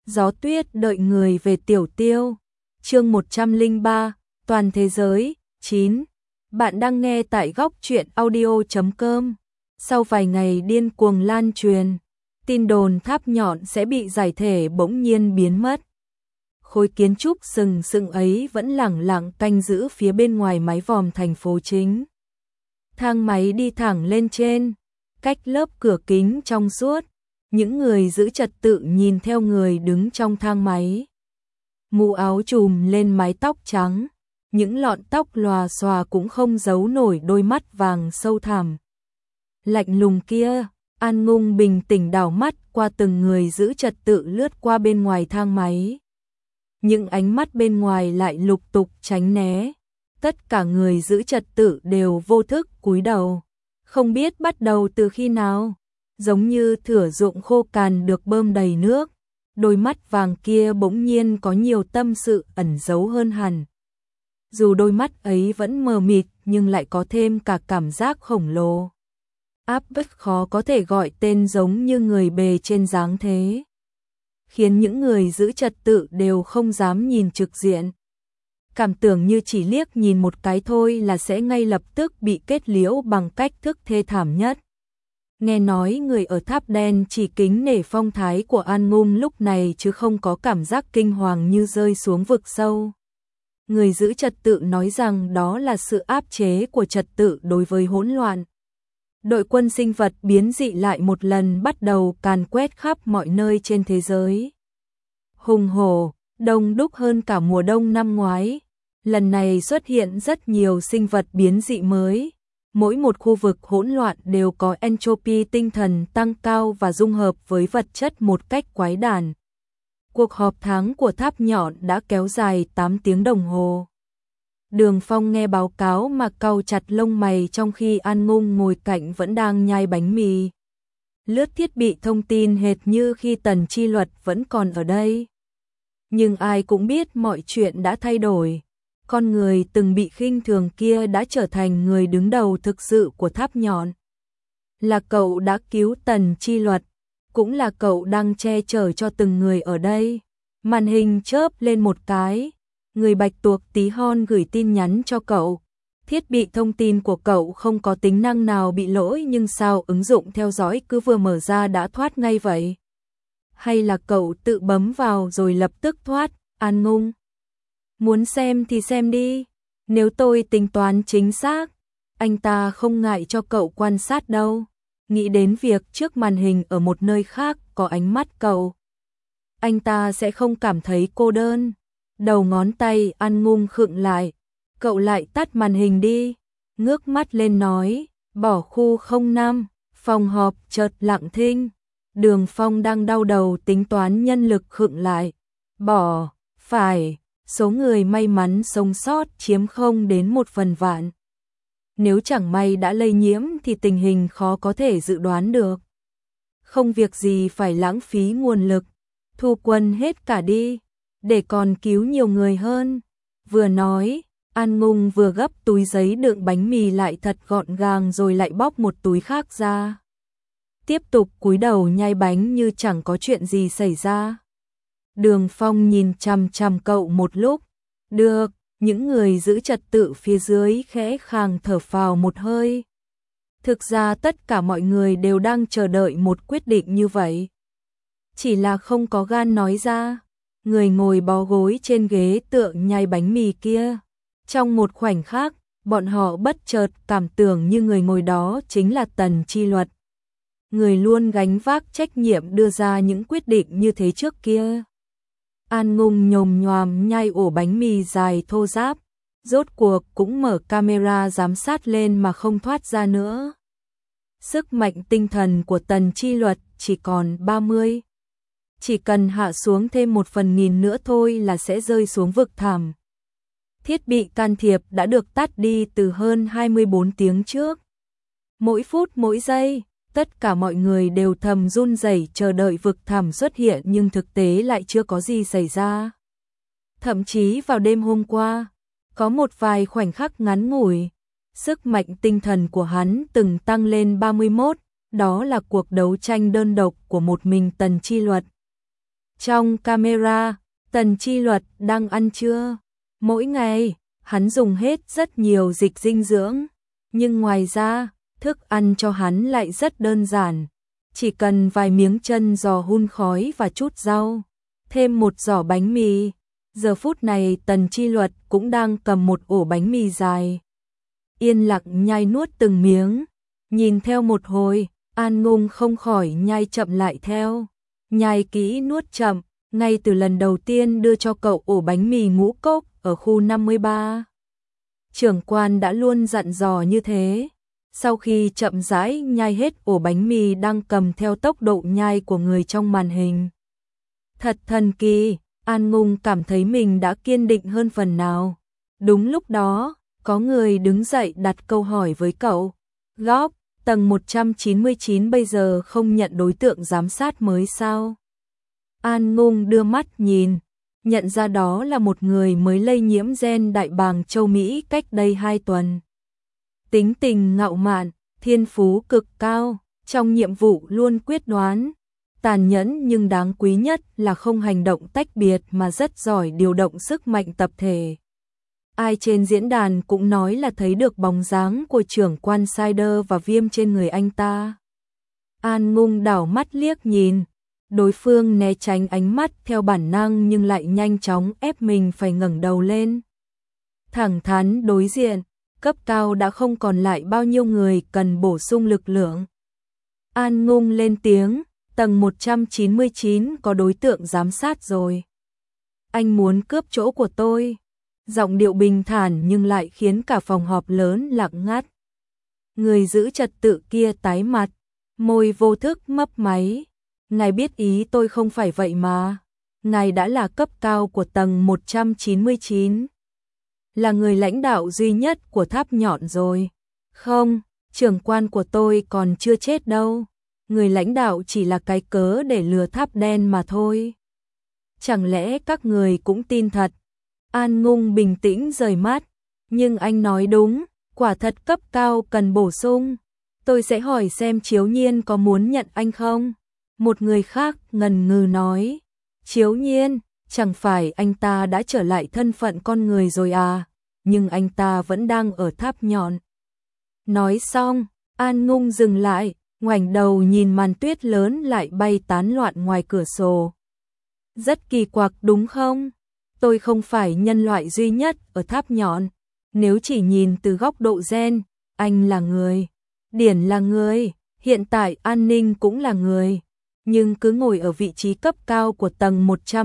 Gió tuyết đợi người về Tiểu Tiêu. Chương 103, toàn thế giới. 9. Bạn đang nghe tại góc truyện audio.com. Sau vài ngày điên cuồng lan truyền, tin đồn tháp nhọn sẽ bị giải thể bỗng nhiên biến mất. Khối kiến trúc sừng sững ấy vẫn lẳng lặng canh giữ phía bên ngoài mái vòm thành phố chính. Thang máy đi thẳng lên trên, cách lớp cửa kính trong suốt. Những người giữ trật tự nhìn theo người đứng trong thang máy. Mũ áo trùm lên mái tóc trắng, những lọn tóc lòa xòa cũng không giấu nổi đôi mắt vàng sâu thẳm. Lạnh lùng kia, An Ngung bình tĩnh đảo mắt qua từng người giữ trật tự lướt qua bên ngoài thang máy. Những ánh mắt bên ngoài lại lục tục tránh né. Tất cả người giữ trật tự đều vô thức cúi đầu. Không biết bắt đầu từ khi nào, giống như thửa ruộng khô cằn được bơm đầy nước. Đôi mắt vàng kia bỗng nhiên có nhiều tâm sự ẩn giấu hơn hẳn. Dù đôi mắt ấy vẫn mờ mịt nhưng lại có thêm cả cảm giác khổng lồ. Áp bức khó có thể gọi tên, giống như người bề trên dáng thế, khiến những người giữ trật tự đều không dám nhìn trực diện. Cảm tưởng như chỉ liếc nhìn một cái thôi là sẽ ngay lập tức bị kết liễu bằng cách thức thê thảm nhất. Nghe nói người ở tháp đen chỉ kính nể phong thái của An Ngung lúc này chứ không có cảm giác kinh hoàng như rơi xuống vực sâu. Người giữ trật tự nói rằng đó là sự áp chế của trật tự đối với hỗn loạn. Đội quân sinh vật biến dị lại một lần bắt đầu càn quét khắp mọi nơi trên thế giới. Hùng hổ, đông đúc hơn cả mùa đông năm ngoái. Lần này xuất hiện rất nhiều sinh vật biến dị mới. Mỗi một khu vực hỗn loạn đều có entropy tinh thần tăng cao và dung hợp với vật chất một cách quái đản. Cuộc họp tháng của tháp nhọn đã kéo dài 8 tiếng đồng hồ. Đường Phong nghe báo cáo mà cau chặt lông mày, trong khi An Ngung ngồi cạnh vẫn đang nhai bánh mì. Lướt thiết bị thông tin hệt như khi Tần Chi Luật vẫn còn ở đây. Nhưng ai cũng biết mọi chuyện đã thay đổi. Con người từng bị khinh thường kia đã trở thành người đứng đầu thực sự của tháp nhọn. Là cậu đã cứu Tần Chi Luật, cũng là cậu đang che chở cho từng người ở đây. Màn hình chớp lên một cái, người bạch tuộc tí hon gửi tin nhắn cho cậu. Thiết bị thông tin của cậu không có tính năng nào bị lỗi, nhưng sao ứng dụng theo dõi cứ vừa mở ra đã thoát ngay vậy? Hay là cậu tự bấm vào rồi lập tức thoát? An Ngung, muốn xem thì xem đi. Nếu tôi tính toán chính xác, anh ta không ngại cho cậu quan sát đâu. Nghĩ đến việc trước màn hình ở một nơi khác có ánh mắt cậu, anh ta sẽ không cảm thấy cô đơn. Đầu ngón tay An Ngung khựng lại. Cậu lại tắt màn hình đi. Ngước mắt lên nói, bỏ khu 05. Phòng họp chợt lặng thinh. Đường Phong đang đau đầu tính toán nhân lực khựng lại. Bỏ, phải, số người may mắn sống sót chiếm không đến 1/100000. Nếu chẳng may đã lây nhiễm thì tình hình khó có thể dự đoán được. Không việc gì phải lãng phí nguồn lực. Thu quân hết cả đi, để còn cứu nhiều người hơn. Vừa nói, An Ngung vừa gấp túi giấy đựng bánh mì lại thật gọn gàng rồi lại bóc một túi khác ra. Tiếp tục cúi đầu nhai bánh như chẳng có chuyện gì xảy ra. Đường Phong nhìn chằm chằm cậu một lúc. Được, những người giữ trật tự phía dưới khẽ khàng thở phào một hơi. Thực ra tất cả mọi người đều đang chờ đợi một quyết định như vậy. Chỉ là không có gan nói ra. Người ngồi bó gối trên ghế tượng nhai bánh mì kia. Trong một khoảnh khắc, bọn họ bất chợt cảm tưởng như người ngồi đó chính là Tần Chi Luật. Người luôn gánh vác trách nhiệm đưa ra những quyết định như thế trước kia. An Ngung nhồm nhoàm nhai ổ bánh mì dài thô ráp. Rốt cuộc cũng mở camera giám sát lên mà không thoát ra nữa. Sức mạnh tinh thần của Tần Chi Luật chỉ còn 30. Chỉ cần hạ xuống thêm 1/1000 nữa thôi là sẽ rơi xuống vực thẳm. Thiết bị can thiệp đã được tắt đi từ hơn 24 tiếng trước. Mỗi phút mỗi giây, tất cả mọi người đều thầm run rẩy chờ đợi vực thẳm xuất hiện, nhưng thực tế lại chưa có gì xảy ra. Thậm chí vào đêm hôm qua, có một vài khoảnh khắc ngắn ngủi, sức mạnh tinh thần của hắn từng tăng lên 31, đó là cuộc đấu tranh đơn độc của một mình Tần Chi Luật. Trong camera, Tần Chi Luật đang ăn trưa. Mỗi ngày, hắn dùng hết rất nhiều dịch dinh dưỡng. Nhưng ngoài ra, thức ăn cho hắn lại rất đơn giản. Chỉ cần vài miếng chân giò hun khói và chút rau. Thêm một giỏ bánh mì. Giờ phút này Tần Chi Luật cũng đang cầm một ổ bánh mì dài. Yên lặng nhai nuốt từng miếng. Nhìn theo một hồi, An Ngung không khỏi nhai chậm lại theo. Nhai kỹ nuốt chậm, ngay từ lần đầu tiên đưa cho cậu ổ bánh mì ngũ cốc ở khu 53. Trưởng quan đã luôn dặn dò như thế. Sau khi chậm rãi nhai hết ổ bánh mì đang cầm theo tốc độ nhai của người trong màn hình. Thật thần kỳ, An Ngung cảm thấy mình đã kiên định hơn phần nào. Đúng lúc đó, có người đứng dậy đặt câu hỏi với cậu. Góc, tầng 199 bây giờ không nhận đối tượng giám sát mới sao? An Ngung đưa mắt nhìn, nhận ra đó là một người mới lây nhiễm gen đại bàng châu Mỹ cách đây 2 tuần. Tính tình ngạo mạn, thiên phú cực cao, trong nhiệm vụ luôn quyết đoán. Tàn nhẫn nhưng đáng quý nhất là không hành động tách biệt mà rất giỏi điều động sức mạnh tập thể. Ai trên diễn đàn cũng nói là thấy được bóng dáng của trưởng quan Sider và Viêm trên người anh ta. An Ngung đảo mắt liếc nhìn, đối phương né tránh ánh mắt theo bản năng nhưng lại nhanh chóng ép mình phải ngẩng đầu lên. Thẳng thắn đối diện, cấp cao đã không còn lại bao nhiêu người cần bổ sung lực lượng. An Ngung lên tiếng, tầng 199 có đối tượng giám sát rồi. Anh muốn cướp chỗ của tôi. Giọng điệu bình thản nhưng lại khiến cả phòng họp lớn lặng ngắt. Người giữ trật tự kia tái mặt, môi vô thức mấp máy. Ngài biết ý tôi không phải vậy mà. Ngài đã là cấp cao của tầng 199. Là người lãnh đạo duy nhất của tháp nhọn rồi. Không, trưởng quan của tôi còn chưa chết đâu. Người lãnh đạo chỉ là cái cớ để lừa tháp đen mà thôi. Chẳng lẽ các người cũng tin thật? An Ngung bình tĩnh rời mắt. Nhưng anh nói đúng, quả thật cấp cao cần bổ sung. Tôi sẽ hỏi xem Chiếu Nhiên có muốn nhận anh không? Một người khác ngần ngừ nói. Chiếu Nhiên, chẳng phải anh ta đã trở lại thân phận con người rồi à? Nhưng anh ta vẫn đang ở tháp nhọn. Nói xong, An Ngung dừng lại, ngoảnh đầu nhìn màn tuyết lớn lại bay tán loạn ngoài cửa sổ. Rất kỳ quặc đúng không? Tôi không phải nhân loại duy nhất ở tháp nhọn. Nếu chỉ nhìn từ góc độ gen, anh là người. Điển là người. Hiện tại An Ninh cũng là người. Nhưng cứ ngồi ở vị trí cấp cao của tầng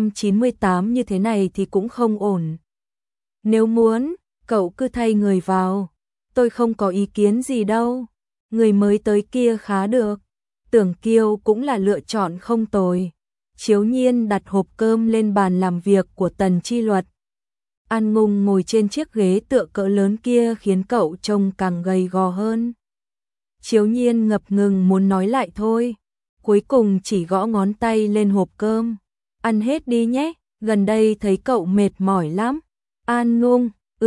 198 như thế này thì cũng không ổn. Nếu muốn, cậu cứ thay người vào. Tôi không có ý kiến gì đâu. Người mới tới kia khá được. Tưởng Kiêu cũng là lựa chọn không tồi. Chiếu Nhiên đặt hộp cơm lên bàn làm việc của Tần Chi Luật. An Ngung ngồi trên chiếc ghế tựa cỡ lớn kia khiến cậu trông càng gầy gò hơn. Chiếu Nhiên ngập ngừng muốn nói lại thôi. Cuối cùng chỉ gõ ngón tay lên hộp cơm. Ăn hết đi nhé, gần đây thấy cậu mệt mỏi lắm. An Ngung,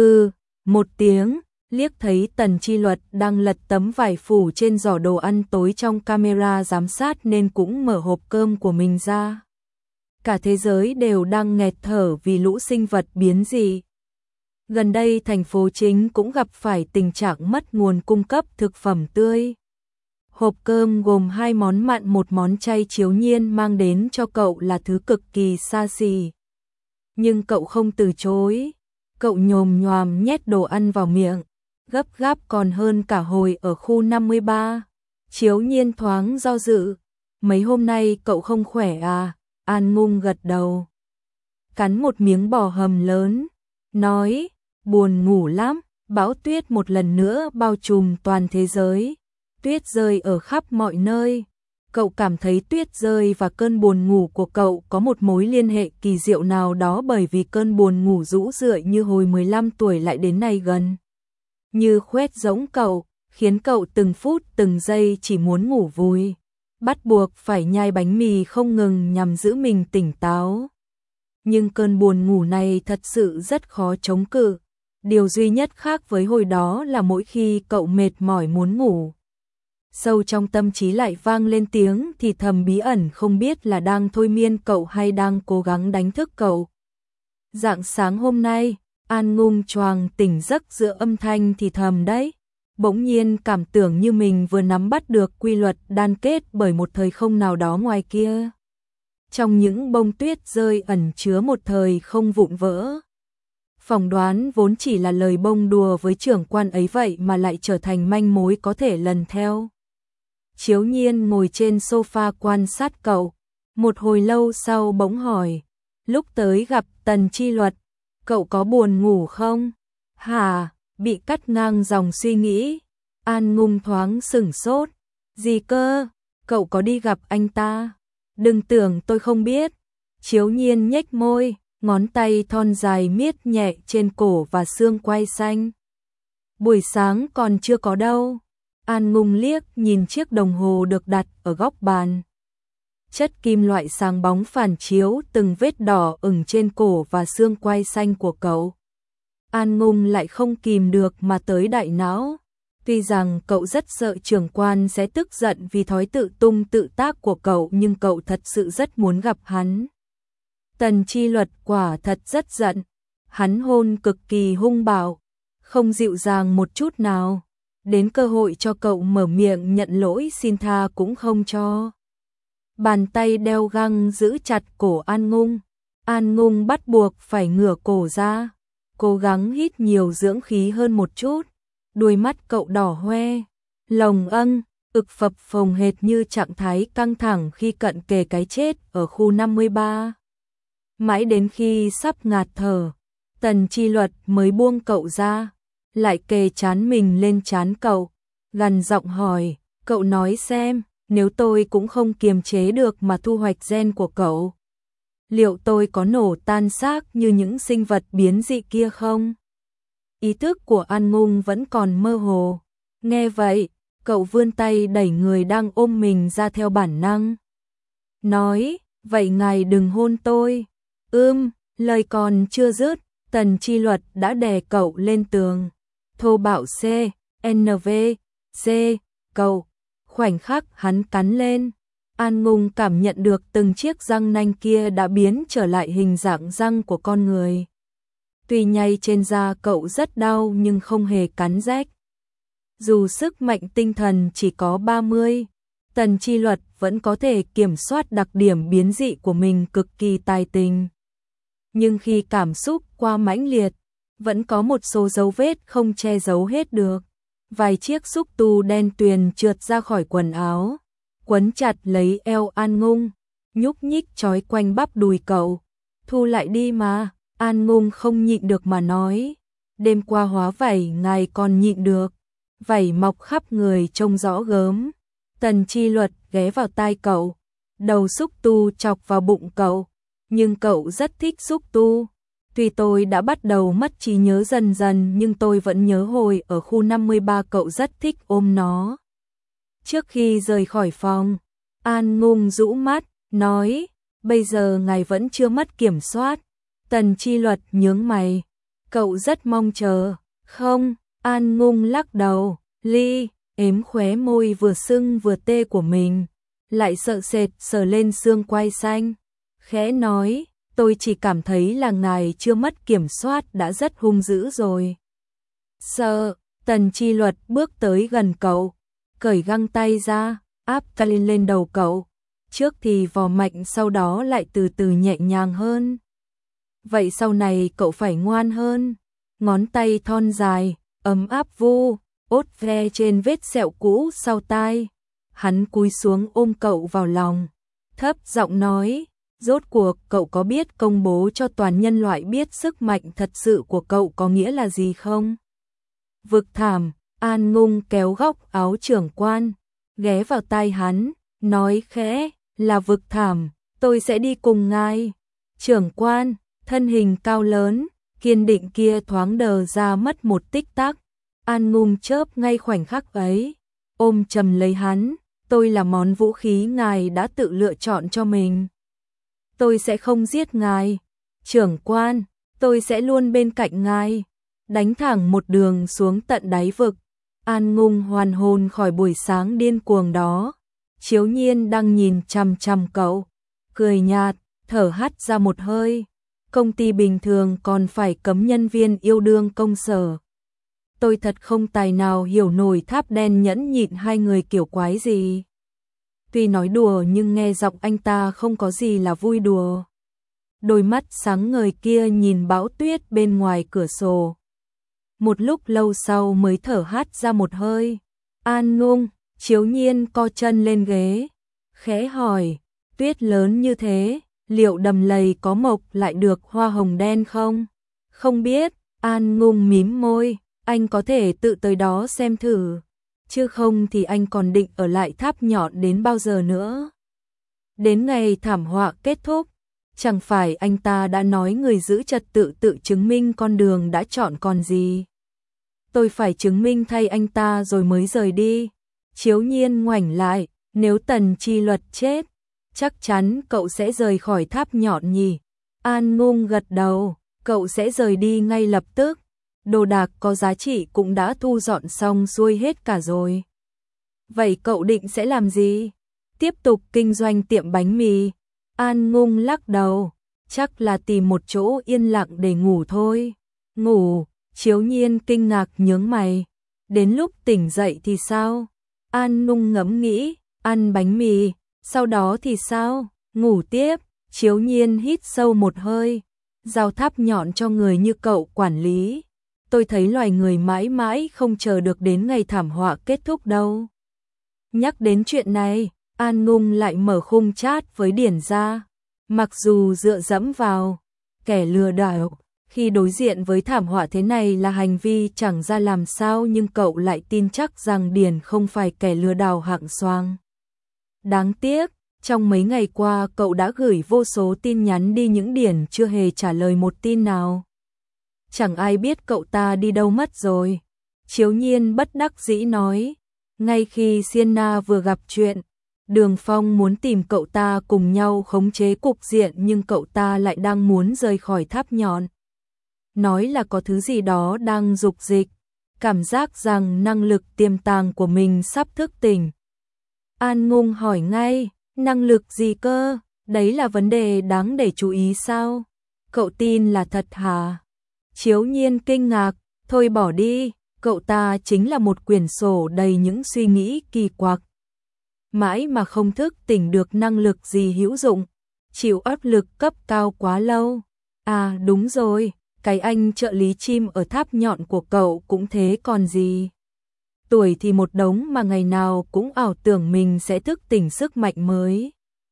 một tiếng, liếc thấy Tần Chi Luật đang lật tấm vải phủ trên giỏ đồ ăn tối trong camera giám sát nên cũng mở hộp cơm của mình ra. Cả thế giới đều đang nghẹt thở vì lũ sinh vật biến dị. Gần đây thành phố chính cũng gặp phải tình trạng mất nguồn cung cấp thực phẩm tươi. Hộp cơm gồm 2 món mặn, 1 món chay Chiếu Nhiên mang đến cho cậu là thứ cực kỳ xa xỉ. Nhưng cậu không từ chối. Cậu nhồm nhoàm nhét đồ ăn vào miệng, gấp gáp còn hơn cả hồi ở khu 53. Chiếu Nhiên thoáng do dự. Mấy hôm nay cậu không khỏe à? An Ngung gật đầu. Cắn một miếng bò hầm lớn. Nói, buồn ngủ lắm. Bão tuyết một lần nữa bao trùm toàn thế giới. Tuyết rơi ở khắp mọi nơi. Cậu cảm thấy tuyết rơi và cơn buồn ngủ của cậu có một mối liên hệ kỳ diệu nào đó, bởi vì cơn buồn ngủ rũ rượi như hồi 15 tuổi lại đến nay gần. Như khoét giống cậu, khiến cậu từng phút từng giây chỉ muốn ngủ vui. Bắt buộc phải nhai bánh mì không ngừng nhằm giữ mình tỉnh táo. Nhưng cơn buồn ngủ này thật sự rất khó chống cự. Điều duy nhất khác với hồi đó là mỗi khi cậu mệt mỏi muốn ngủ, sâu trong tâm trí lại vang lên tiếng thì thầm bí ẩn không biết là đang thôi miên cậu hay đang cố gắng đánh thức cậu. Rạng sáng hôm nay, An Ngung choàng tỉnh giấc giữa âm thanh thì thầm đấy. Bỗng nhiên cảm tưởng như mình vừa nắm bắt được quy luật đan kết bởi một thời không nào đó ngoài kia. Trong những bông tuyết rơi ẩn chứa một thời không vụn vỡ. Phỏng đoán vốn chỉ là lời bông đùa với trưởng quan ấy vậy mà lại trở thành manh mối có thể lần theo. Chiếu Nhiên ngồi trên sofa quan sát cậu. Một hồi lâu sau bỗng hỏi. Lúc tới gặp Tần Chi Luật, cậu có buồn ngủ không? Hả? Bị cắt ngang dòng suy nghĩ. An Ngung thoáng sửng sốt. Gì cơ? Cậu có đi gặp anh ta? Đừng tưởng tôi không biết. Chiếu Nhiên nhếch môi, ngón tay thon dài miết nhẹ trên cổ và xương quai xanh. Buổi sáng còn chưa có đâu. An Ngung liếc nhìn chiếc đồng hồ được đặt ở góc bàn. Chất kim loại sáng bóng phản chiếu từng vết đỏ ửng trên cổ và xương quai xanh của cậu. An Ngung lại không kìm được mà tới đại não. Tuy rằng cậu rất sợ trưởng quan sẽ tức giận vì thói tự tung tự tác của cậu, nhưng cậu thật sự rất muốn gặp hắn. Tần Chi Luật quả thật rất giận. Hắn hôn cực kỳ hung bạo, không dịu dàng một chút nào. Đến cơ hội cho cậu mở miệng nhận lỗi xin tha cũng không cho. Bàn tay đeo găng giữ chặt cổ An Ngung. An Ngung bắt buộc phải ngửa cổ ra, cố gắng hít nhiều dưỡng khí hơn một chút. Đôi mắt cậu đỏ hoe, lồng ực phập phồng hệt như trạng thái căng thẳng khi cận kề cái chết ở khu 53. Mãi đến khi sắp ngạt thở, Tần Chi Luật mới buông cậu ra, lại kề trán mình lên trán cậu, gằn giọng hỏi, cậu nói xem, nếu tôi cũng không kiềm chế được mà thu hoạch gen của cậu, liệu tôi có nổ tan xác như những sinh vật biến dị kia không? Ý thức của An Ngung vẫn còn mơ hồ. Nghe vậy, cậu vươn tay đẩy người đang ôm mình ra theo bản năng. Nói, vậy ngài đừng hôn tôi. Lời còn chưa dứt, Tần Chi Luật đã đè cậu lên tường. Thô bạo NV, cậu. Khoảnh khắc hắn cắn lên, An Ngung cảm nhận được từng chiếc răng nanh kia đã biến trở lại hình dạng răng của con người. Tuy nhay trên da cậu rất đau nhưng không hề cắn rách. Dù sức mạnh tinh thần chỉ có 30, Tần Chi Luật vẫn có thể kiểm soát đặc điểm biến dị của mình cực kỳ tài tình. Nhưng khi cảm xúc quá mãnh liệt, vẫn có một số dấu vết không che giấu hết được. Vài chiếc xúc tu đen tuyền trượt ra khỏi quần áo, quấn chặt lấy eo An Ngung, nhúc nhích trói quanh bắp đùi cậu. Thu lại đi mà. An Ngung không nhịn được mà nói, đêm qua hóa vảy ngài còn nhịn được, vảy mọc khắp người trông rõ gớm. Tần Chi Luật ghé vào tai cậu, đầu xúc tu chọc vào bụng cậu, nhưng cậu rất thích xúc tu. Tuy tôi đã bắt đầu mất trí nhớ dần dần nhưng tôi vẫn nhớ hồi ở khu 53 cậu rất thích ôm nó. Trước khi rời khỏi phòng, An Ngung rũ mắt, nói, bây giờ ngài vẫn chưa mất kiểm soát. Tần Chi Luật nhướng mày, cậu rất mong chờ. Không, An Ngung lắc đầu, ếm khóe môi vừa sưng vừa tê của mình, lại sợ sệt sờ lên xương quai xanh, khẽ nói, tôi chỉ cảm thấy là ngài chưa mất kiểm soát đã rất hung dữ rồi. Sợ. Tần Chi Luật bước tới gần cậu, cởi găng tay ra, áp Kalin lên đầu cậu, trước thì vò mạnh sau đó lại từ từ nhẹ nhàng hơn. Vậy sau này cậu phải ngoan hơn. Ngón tay thon dài, ấm áp ốt ve trên vết sẹo cũ sau tai. Hắn cúi xuống ôm cậu vào lòng, thấp giọng nói, rốt cuộc cậu có biết công bố cho toàn nhân loại biết sức mạnh thật sự của cậu có nghĩa là gì không? Vực thảm. An Ngung kéo góc áo trưởng quan, ghé vào tai hắn, nói khẽ, là vực thảm, tôi sẽ đi cùng ngài. Trưởng quan, thân hình cao lớn, kiên định kia thoáng đờ ra mất một tích tắc. An Ngung chớp ngay khoảnh khắc ấy, ôm chầm lấy hắn, tôi là món vũ khí ngài đã tự lựa chọn cho mình. Tôi sẽ không giết ngài. Trưởng quan, tôi sẽ luôn bên cạnh ngài. Đánh thẳng một đường xuống tận đáy vực. An Ngung hoàn hồn khỏi buổi sáng điên cuồng đó. Chiếu Nhiên đang nhìn chằm chằm cậu, cười nhạt, thở hắt ra một hơi. Công ty bình thường còn phải cấm nhân viên yêu đương công sở. Tôi thật không tài nào hiểu nổi Tháp Đen nhẫn nhịn hai người kiểu quái gì. Tuy nói đùa nhưng nghe giọng anh ta không có gì là vui đùa. Đôi mắt sáng ngời kia nhìn bão tuyết bên ngoài cửa sổ. Một lúc lâu sau mới thở hắt ra một hơi. An Ngung, Chiếu Nhiên co chân lên ghế, khẽ hỏi, tuyết lớn như thế, liệu đầm lầy có mộc lại được hoa hồng đen không? Không biết, An Ngung mím môi, anh có thể tự tới đó xem thử, chứ không thì anh còn định ở lại Tháp Nhọn đến bao giờ nữa. Đến ngày thảm họa kết thúc, chẳng phải anh ta đã nói người giữ trật tự tự chứng minh con đường đã chọn còn gì. Tôi phải chứng minh thay anh ta rồi mới rời đi. Chiếu Nhiên ngoảnh lại, nếu Tần Chi Luật chết, chắc chắn cậu sẽ rời khỏi Tháp Nhọn nhỉ? An Ngung gật đầu, cậu sẽ rời đi ngay lập tức. Đồ đạc có giá trị cũng đã thu dọn xong xuôi hết cả rồi. Vậy cậu định sẽ làm gì? Tiếp tục kinh doanh tiệm bánh mì? An Ngung lắc đầu, chắc là tìm một chỗ yên lặng để ngủ thôi. Ngủ? Chiếu Nhiên kinh ngạc nhướng mày. Đến lúc tỉnh dậy thì sao? An Ngung ngẫm nghĩ, ăn bánh mì, sau đó thì sao? Ngủ tiếp. Chiếu Nhiên hít sâu một hơi. Giao Tháp Nhọn cho người như cậu quản lý. Tôi thấy loài người mãi mãi không chờ được đến ngày thảm họa kết thúc đâu. Nhắc đến chuyện này, An Ngung lại mở khung chat với Điển Gia. Mặc dù dựa dẫm vào kẻ lừa đảo, khi đối diện với thảm họa thế này là hành vi chẳng ra làm sao, nhưng cậu lại tin chắc rằng Điển không phải kẻ lừa đảo hạng xoang. Đáng tiếc, trong mấy ngày qua cậu đã gửi vô số tin nhắn đi nhưng Điển chưa hề trả lời một tin nào. Chẳng ai biết cậu ta đi đâu mất rồi. Chiếu Nhiên bất đắc dĩ nói, ngay khi Sienna vừa gặp chuyện, Đường Phong muốn tìm cậu ta cùng nhau khống chế cục diện nhưng cậu ta lại đang muốn rời khỏi Tháp Nhọn. Nói là có thứ gì đó đang dục dịch, cảm giác rằng năng lực tiềm tàng của mình sắp thức tỉnh. An Ngung hỏi ngay, năng lực gì cơ? Đấy là vấn đề đáng để chú ý sao? Cậu tin là thật hả? Chiếu Nhiên kinh ngạc, thôi bỏ đi, cậu ta chính là một quyển sổ đầy những suy nghĩ kỳ quặc. Mãi mà không thức tỉnh được năng lực gì hữu dụng, chịu áp lực cấp cao quá lâu. À đúng rồi, cái anh trợ lý chim ở Tháp Nhọn của cậu cũng thế còn gì. Tuổi thì một đống mà ngày nào cũng ảo tưởng mình sẽ thức tỉnh sức mạnh mới.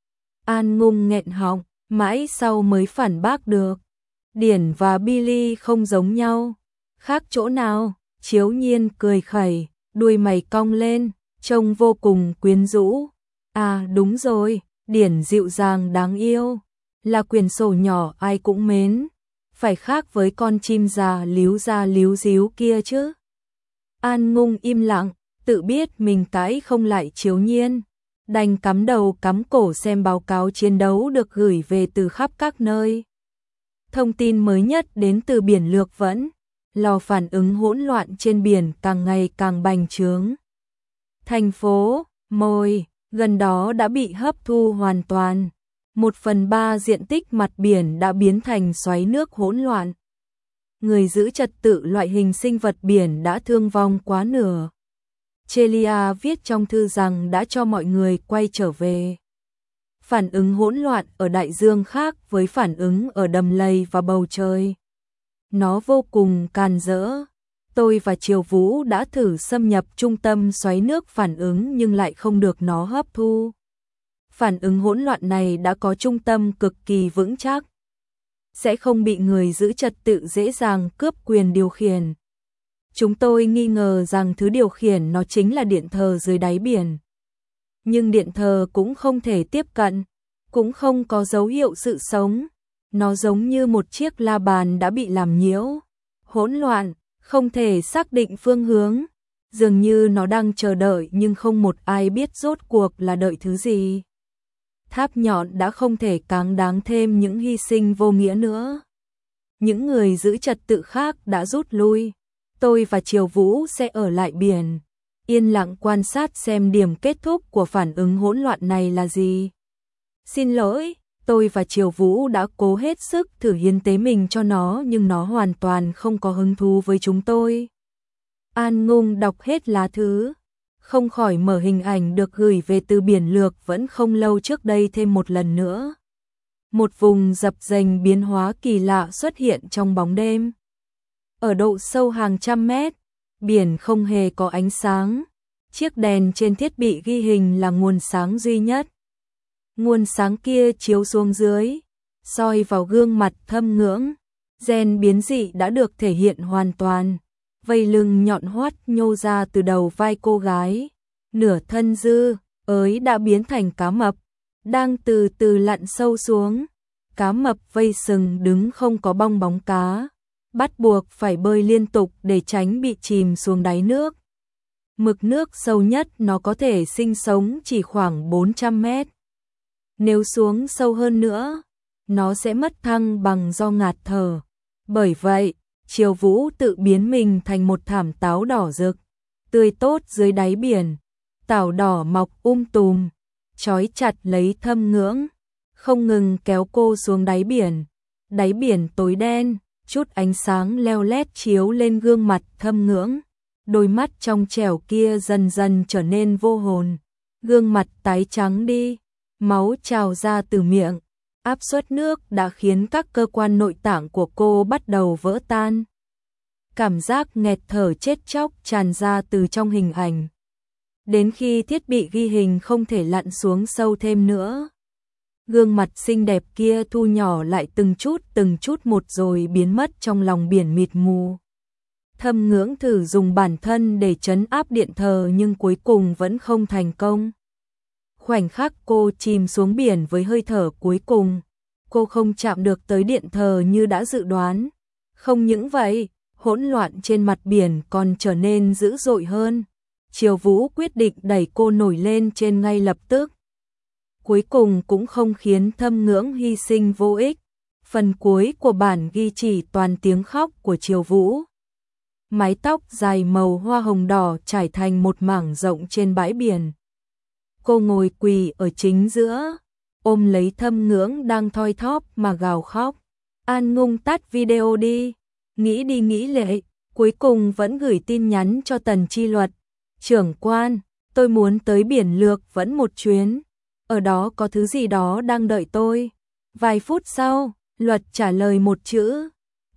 An Ngung nghẹn họng, mãi sau mới phản bác được. Điển và Billy không giống nhau. Khác chỗ nào? Chiếu Nhiên cười khẩy, đuôi mày cong lên, trông vô cùng quyến rũ. À đúng rồi, Điển dịu dàng đáng yêu, là quyển sổ nhỏ ai cũng mến. Phải khác với con chim già líu díu kia chứ. An Ngung im lặng, tự biết mình cãi không lại Chiếu Nhiên, đành cắm đầu cắm cổ xem báo cáo chiến đấu được gửi về từ khắp các nơi. Thông tin mới nhất đến từ biển Lược Vẫn, lò phản ứng hỗn loạn trên biển càng ngày càng bành trướng. Thành phố Mồi gần đó đã bị hấp thu hoàn toàn. 1/3 diện tích mặt biển đã biến thành xoáy nước hỗn loạn. Người giữ trật tự loại hình sinh vật biển đã thương vong quá nửa. Celia viết trong thư rằng đã cho mọi người quay trở về. Phản ứng hỗn loạn ở đại dương khác với phản ứng ở đầm lầy và bầu trời. Nó vô cùng càn rỡ. Tôi và Triều Vũ đã thử xâm nhập trung tâm xoáy nước phản ứng nhưng lại không được nó hấp thu. Phản ứng hỗn loạn này đã có trung tâm cực kỳ vững chắc, sẽ không bị người giữ trật tự dễ dàng cướp quyền điều khiển. Chúng tôi nghi ngờ rằng thứ điều khiển nó chính là điện thờ dưới đáy biển. Nhưng điện thờ cũng không thể tiếp cận, cũng không có dấu hiệu sự sống. Nó giống như một chiếc la bàn đã bị làm nhiễu, hỗn loạn, không thể xác định phương hướng. Dường như nó đang chờ đợi nhưng không một ai biết rốt cuộc là đợi thứ gì. Tháp Nhọn đã không thể cáng đáng thêm những hy sinh vô nghĩa nữa. Những người giữ trật tự khác đã rút lui. tôi và Triều Vũ sẽ ở lại biển, yên lặng quan sát xem điểm kết thúc của phản ứng hỗn loạn này là gì. Xin lỗi, tôi và Triều Vũ đã cố hết sức thử hiến tế mình cho nó nhưng nó hoàn toàn không có hứng thú với chúng tôi. An Ngung đọc hết lá thư, không khỏi mở hình ảnh được gửi về từ biển lược vẫn không lâu trước đây thêm một lần nữa. Một vùng dập dềnh biến hóa kỳ lạ xuất hiện trong bóng đêm. Ở độ sâu hàng trăm mét, biển không hề có ánh sáng. Chiếc đèn trên thiết bị ghi hình là nguồn sáng duy nhất. Nguồn sáng kia chiếu xuống dưới, soi vào gương mặt thâm ngưỡng. Gen biến dị đã được thể hiện hoàn toàn. Vây lưng nhọn hoắt nhô ra từ đầu vai cô gái. Nửa thân dư, ới đã biến thành cá mập, đang từ từ lặn sâu xuống. Cá mập vây sừng đứng không có bong bóng cá, bắt buộc phải bơi liên tục để tránh bị chìm xuống đáy nước. Mực nước sâu nhất nó có thể sinh sống chỉ khoảng 400 mét. Nếu xuống sâu hơn nữa, nó sẽ mất thăng bằng do ngạt thở. Bởi vậy, Triều Vũ tự biến mình thành một thảm táo đỏ rực, tươi tốt dưới đáy biển. Tảo đỏ mọc tùm, trói chặt lấy thâm ngưỡng, không ngừng kéo cô xuống đáy biển. Đáy biển tối đen, chút ánh sáng leo lét chiếu lên gương mặt thâm ngưỡng. Đôi mắt trong trẻo kia dần dần trở nên vô hồn. Gương mặt tái trắng đi, máu trào ra từ miệng. Áp suất nước đã khiến các cơ quan nội tạng của cô bắt đầu vỡ tan. Cảm giác nghẹt thở chết chóc tràn ra từ trong hình ảnh. Đến khi thiết bị ghi hình không thể lặn xuống sâu thêm nữa, gương mặt xinh đẹp kia thu nhỏ lại từng chút một rồi biến mất trong lòng biển mịt mù. Thâm ngưỡng thử dùng bản thân để trấn áp điện thờ nhưng cuối cùng vẫn không thành công. Khoảnh khắc cô chìm xuống biển với hơi thở cuối cùng, cô không chạm được tới điện thờ như đã dự đoán. Không những vậy, hỗn loạn trên mặt biển còn trở nên dữ dội hơn. Triều Vũ quyết định đẩy cô nổi lên trên ngay lập tức. Cuối cùng cũng không khiến thâm ngưỡng hy sinh vô ích. Phần cuối của bản ghi chỉ toàn tiếng khóc của Triều Vũ. Mái tóc dài màu hoa hồng đỏ trải thành một mảng rộng trên bãi biển. Cô ngồi quỳ ở chính giữa, ôm lấy thâm ngưỡng đang thoi thóp mà gào khóc. An Ngung tắt video đi nghĩ lệ, cuối cùng vẫn gửi tin nhắn cho Tần Chi Luật. Trưởng quan, tôi muốn tới biển lược vẫn một chuyến. Ở đó có thứ gì đó đang đợi tôi. Vài phút sau, Luật trả lời một chữ.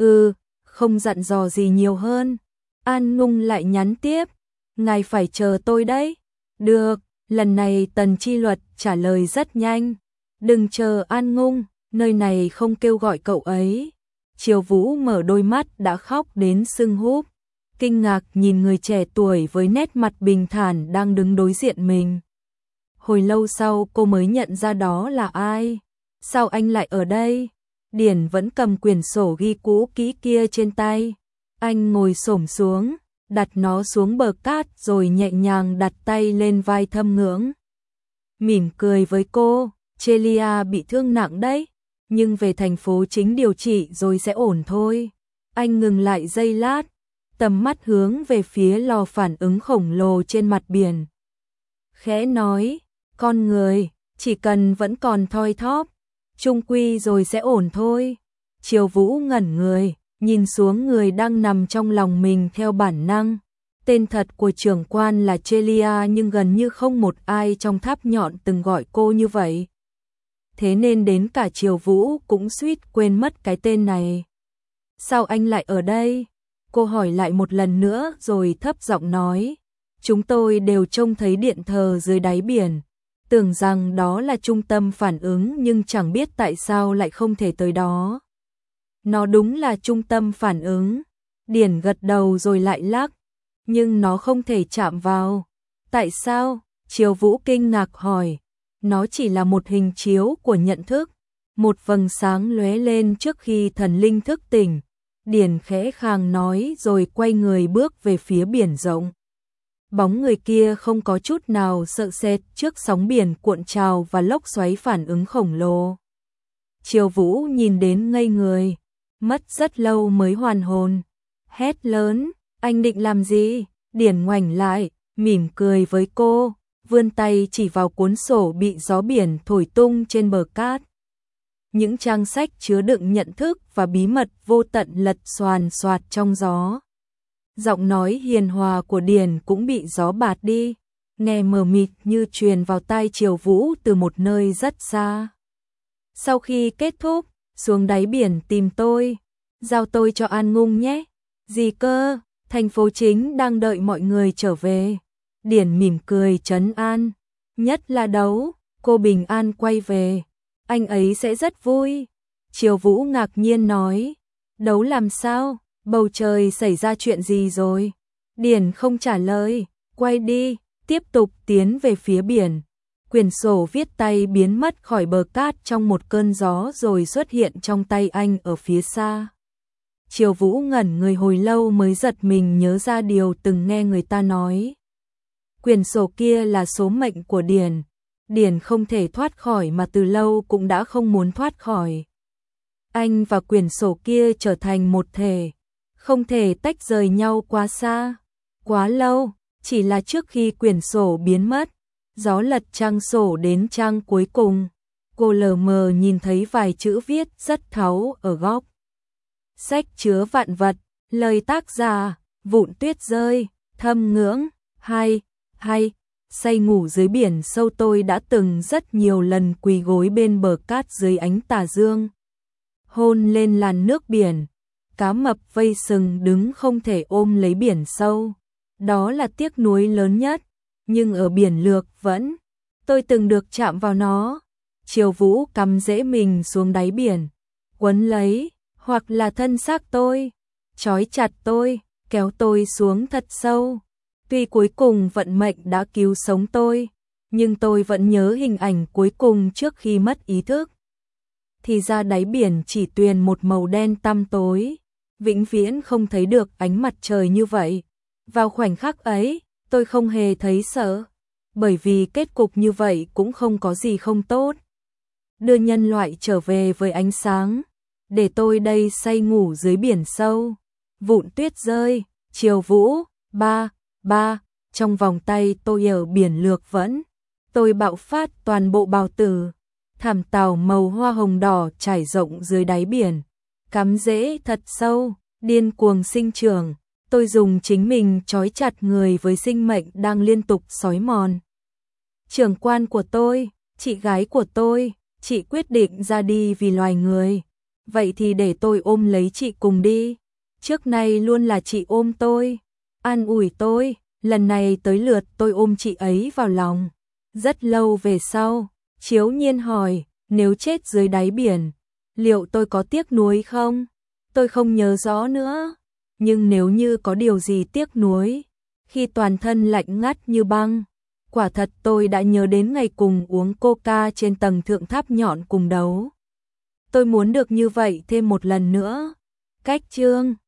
Không dặn dò gì nhiều hơn. An Ngung lại nhắn tiếp. Ngài phải chờ tôi đấy. Được, lần này Tần Chi Luật trả lời rất nhanh. Đừng chờ An Ngung, nơi này không kêu gọi cậu ấy. Triều Vũ mở đôi mắt đã khóc đến sưng húp. Kinh ngạc nhìn người trẻ tuổi với nét mặt bình thản đang đứng đối diện mình. Hồi lâu sau cô mới nhận ra đó là ai. Sao anh lại ở đây? Điển vẫn cầm quyển sổ ghi cũ kỹ kia trên tay. Anh ngồi xổm xuống, đặt nó xuống bờ cát rồi nhẹ nhàng đặt tay lên vai thâm ngưỡng. Mỉm cười với cô, Celia bị thương nặng đấy, nhưng về thành phố chính điều trị rồi sẽ ổn thôi. Anh ngừng lại giây lát, tầm mắt hướng về phía lò phản ứng khổng lồ trên mặt biển. Khẽ nói, con người, chỉ cần vẫn còn thoi thóp, chung quy rồi sẽ ổn thôi. Triều Vũ ngẩn người, nhìn xuống người đang nằm trong lòng mình theo bản năng. Tên thật của trưởng quan là Celia nhưng gần như không một ai trong tháp nhọn từng gọi cô như vậy. Thế nên đến cả Triều Vũ cũng suýt quên mất cái tên này. Sao anh lại ở đây? Cô hỏi lại một lần nữa rồi thấp giọng nói. Chúng tôi đều trông thấy điện thờ dưới đáy biển. Tưởng rằng đó là trung tâm phản ứng nhưng chẳng biết tại sao lại không thể tới đó. Nó đúng là trung tâm phản ứng. Điển gật đầu rồi lại lắc. Nhưng nó không thể chạm vào. Tại sao? Triều Vũ kinh ngạc hỏi. Nó chỉ là một hình chiếu của nhận thức. Một vầng sáng lóe lên trước khi thần linh thức tỉnh. Điển khẽ khàng nói rồi quay người bước về phía biển rộng. Bóng người kia không có chút nào sợ sệt trước sóng biển cuộn trào và lốc xoáy phản ứng khổng lồ. Triều Vũ nhìn đến ngây người, mất rất lâu mới hoàn hồn, hét lớn, Anh định làm gì? Điền ngoảnh lại, mỉm cười với cô, vươn tay chỉ vào cuốn sổ bị gió biển thổi tung trên bờ cát. Những trang sách chứa đựng nhận thức và bí mật vô tận lật xoàn xoạt trong gió. Giọng nói hiền hòa của Điền cũng bị gió bạt đi, nghe mờ mịt như truyền vào tai Triều Vũ từ một nơi rất xa. Sau khi kết thúc, xuống đáy biển tìm tôi, giao tôi cho An Ngung nhé. Gì cơ, thành phố chính đang đợi mọi người trở về. Điền mỉm cười trấn an, nhất là Đấu, cô bình an quay về, anh ấy sẽ rất vui. Triều Vũ ngạc nhiên nói, Đấu làm sao, bầu trời xảy ra chuyện gì rồi? Điền không trả lời, quay đi, tiếp tục tiến về phía biển. Quyển sổ viết tay biến mất khỏi bờ cát trong một cơn gió rồi xuất hiện trong tay anh ở phía xa. Triều Vũ ngẩn người hồi lâu mới giật mình nhớ ra điều từng nghe người ta nói. Quyển sổ kia là số mệnh của Điền. Điền không thể thoát khỏi mà từ lâu cũng đã không muốn thoát khỏi. Anh và quyển sổ kia trở thành một thể, không thể tách rời nhau quá xa, quá lâu. Chỉ là trước khi quyển sổ biến mất, gió lật trang sổ đến trang cuối cùng, cô lờ mờ nhìn thấy vài chữ viết rất thấu ở góc. Sách chứa vạn vật, lời tác giả, vụn tuyết rơi, thâm ngưỡng, hay, say ngủ dưới biển sâu. Tôi đã từng rất nhiều lần quỳ gối bên bờ cát dưới ánh tà dương, hôn lên làn nước biển, cá mập vây sừng đứng không thể ôm lấy biển sâu. Đó là tiếc nuối lớn nhất, nhưng ở biển lược vẫn, tôi từng được chạm vào nó. Triều Vũ cắm rễ mình xuống đáy biển, quấn lấy, hoặc là thân xác tôi, trói chặt tôi, kéo tôi xuống thật sâu. Tuy cuối cùng vận mệnh đã cứu sống tôi, nhưng tôi vẫn nhớ hình ảnh cuối cùng trước khi mất ý thức. Thì ra đáy biển chỉ tuyền một màu đen tăm tối, vĩnh viễn không thấy được ánh mặt trời như vậy. Vào khoảnh khắc ấy, tôi không hề thấy sợ, bởi vì kết cục như vậy cũng không có gì không tốt. Đưa nhân loại trở về với ánh sáng, để tôi đây say ngủ dưới biển sâu. Vụn tuyết rơi, Triều Vũ, trong vòng tay tôi ở biển lược vẫn. Tôi bạo phát toàn bộ bào tử, thảm tàu màu hoa hồng đỏ trải rộng dưới đáy biển, cắm rễ thật sâu, điên cuồng sinh trưởng. Tôi dùng chính mình trói chặt người với sinh mệnh đang liên tục xói mòn. Trưởng quan của tôi, chị gái của tôi, chị quyết định ra đi vì loài người. Vậy thì để tôi ôm lấy chị cùng đi. Trước nay luôn là chị ôm tôi, an ủi tôi, lần này tới lượt tôi ôm chị ấy vào lòng. Rất lâu về sau, Chiếu Nhiên hỏi, nếu chết dưới đáy biển, liệu tôi có tiếc nuối không? Tôi không nhớ rõ nữa. Nhưng nếu như có điều gì tiếc nuối, khi toàn thân lạnh ngắt như băng, quả thật tôi đã nhớ đến ngày cùng uống coca trên tầng thượng tháp nhọn cùng Đấu. Tôi muốn được như vậy thêm một lần nữa. Cách chương